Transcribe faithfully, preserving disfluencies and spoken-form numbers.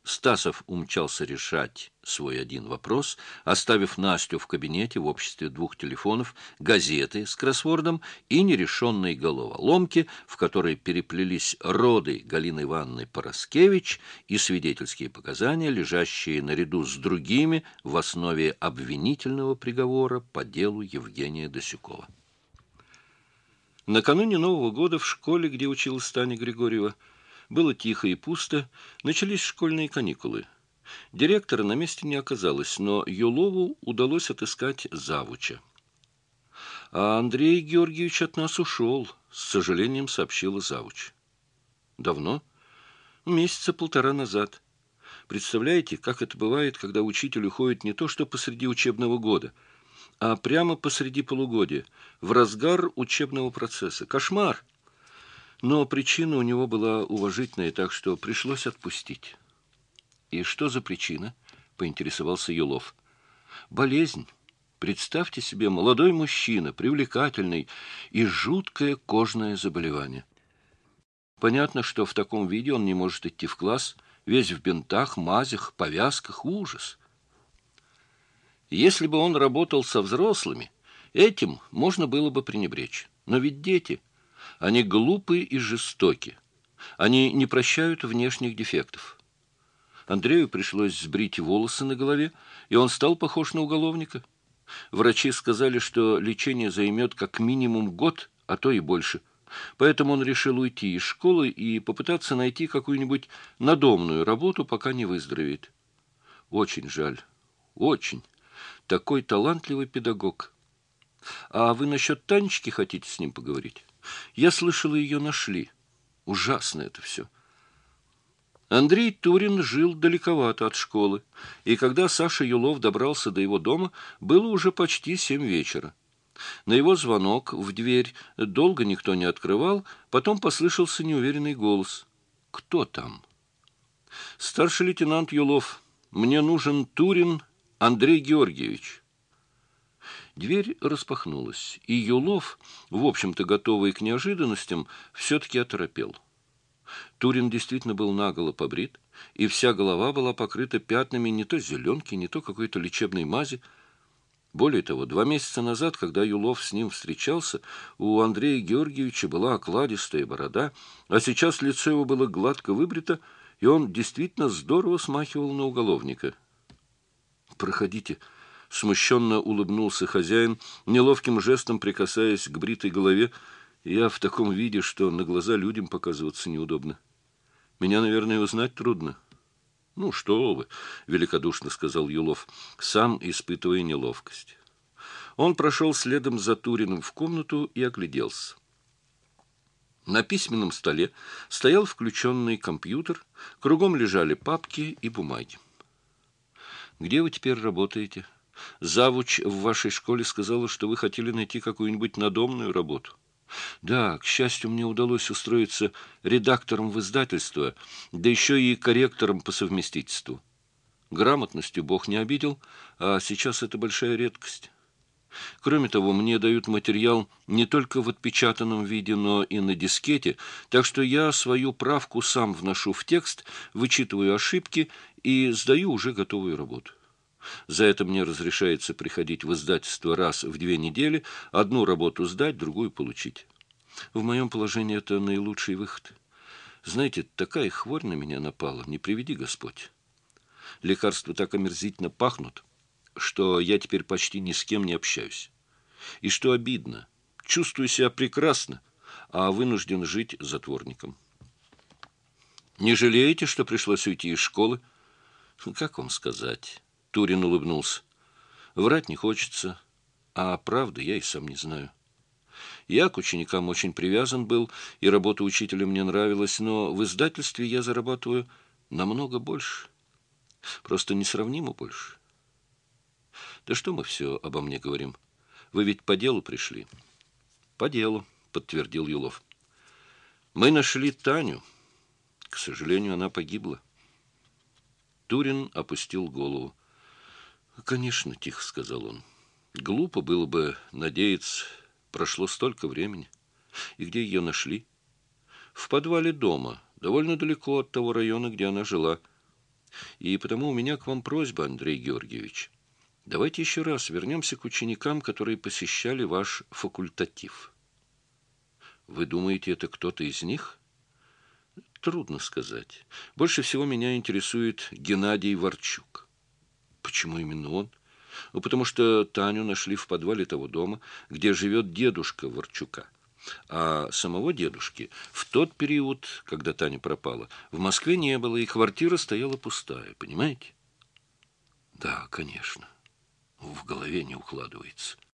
Стасов умчался решать свой один вопрос, оставив Настю в кабинете в обществе двух телефонов, газеты с кроссвордом и нерешенной головоломки, в которой переплелись роды Галины Ивановны Пороскевич и свидетельские показания, лежащие наряду с другими в основе обвинительного приговора по делу Евгения Досюкова. Накануне Нового года в школе, где училась Таня Григорьева, было тихо и пусто, начались школьные каникулы. Директора на месте не оказалось, но Юлову удалось отыскать завуча. «А Андрей Георгиевич от нас ушел», — с сожалением сообщила завуч. «Давно?» «Месяца полтора назад. Представляете, как это бывает, когда учитель уходит не то что посреди учебного года, а прямо посреди полугодия, в разгар учебного процесса. Кошмар!» Но причина у него была уважительная, так что пришлось отпустить. «И что за причина?» — поинтересовался Юлов. «Болезнь. Представьте себе, молодой мужчина, привлекательный, и жуткое кожное заболевание. Понятно, что в таком виде он не может идти в класс, весь в бинтах, мазях, повязках. Ужас. Если бы он работал со взрослыми, этим можно было бы пренебречь. Но ведь дети... Они глупы и жестоки. Они не прощают внешних дефектов. Андрею пришлось сбрить волосы на голове, и он стал похож на уголовника. Врачи сказали, что лечение займет как минимум год, а то и больше. Поэтому он решил уйти из школы и попытаться найти какую-нибудь надомную работу, пока не выздоровеет. Очень жаль. Очень. Такой талантливый педагог. А вы насчет Танечки хотите с ним поговорить? Я слышала, ее нашли. Ужасно это все. Андрей Турин жил далековато от школы, и когда Саша Юлов добрался до его дома, было уже почти семь вечера. На его звонок в дверь долго никто не открывал, потом послышался неуверенный голос. «Кто там?» «Старший лейтенант Юлов. Мне нужен Турин Андрей Георгиевич». Дверь распахнулась, и Юлов, в общем-то готовый к неожиданностям, все-таки оторопел. Турин действительно был наголо побрит, и вся голова была покрыта пятнами не то зеленки, не то какой-то лечебной мази. Более того, два месяца назад, когда Юлов с ним встречался, у Андрея Георгиевича была окладистая борода, а сейчас лицо его было гладко выбрито, и он действительно здорово смахивал на уголовника. «Проходите», — смущенно улыбнулся хозяин, неловким жестом прикасаясь к бритой голове. «Я в таком виде, что на глаза людям показываться неудобно. Меня, наверное, узнать трудно». «Ну, что вы», — великодушно сказал Юлов, сам испытывая неловкость. Он прошел следом за Туриным в комнату и огляделся. На письменном столе стоял включенный компьютер, кругом лежали папки и бумаги. «Где вы теперь работаете? Завуч в вашей школе сказала, что вы хотели найти какую-нибудь надомную работу». «Да, к счастью, мне удалось устроиться редактором в издательство, да еще и корректором по совместительству. Грамотностью Бог не обидел, а сейчас это большая редкость. Кроме того, мне дают материал не только в отпечатанном виде, но и на дискете, так что я свою правку сам вношу в текст, вычитываю ошибки и сдаю уже готовую работу. За это мне разрешается приходить в издательство раз в две недели, одну работу сдать, другую получить. В моем положении это наилучший выход. Знаете, такая хворь на меня напала, не приведи Господь. Лекарства так омерзительно пахнут, что я теперь почти ни с кем не общаюсь. И что обидно, чувствую себя прекрасно, а вынужден жить затворником. Не жалеете, что пришлось уйти из школы? Как вам сказать?» Турин улыбнулся. «Врать не хочется, а правды я и сам не знаю. Я к ученикам очень привязан был, и работа учителя мне нравилась, но в издательстве я зарабатываю намного больше. Просто несравнимо больше. Да что мы все обо мне говорим? Вы ведь по делу пришли?» «По делу», — подтвердил Юлов. «Мы нашли Таню. К сожалению, она погибла». Турин опустил голову. «Конечно», — тихо сказал он. «Глупо было бы надеяться. Прошло столько времени. И где ее нашли?» «В подвале дома, довольно далеко от того района, где она жила. И потому у меня к вам просьба, Андрей Георгиевич. Давайте еще раз вернемся к ученикам, которые посещали ваш факультатив. Вы думаете, это кто-то из них? Трудно сказать. Больше всего меня интересует Геннадий Ворчук. Почему именно он? Ну, потому что Таню нашли в подвале того дома, где живет дедушка Ворчука. А самого дедушки в тот период, когда Таня пропала, в Москве не было, и квартира стояла пустая, понимаете? Да, конечно. В голове не укладывается.